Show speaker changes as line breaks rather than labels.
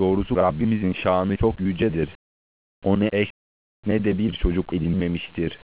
Doğrusu Rabbimizin şanı çok yücedir. O ne eş ne de bir çocuk edinmemiştir.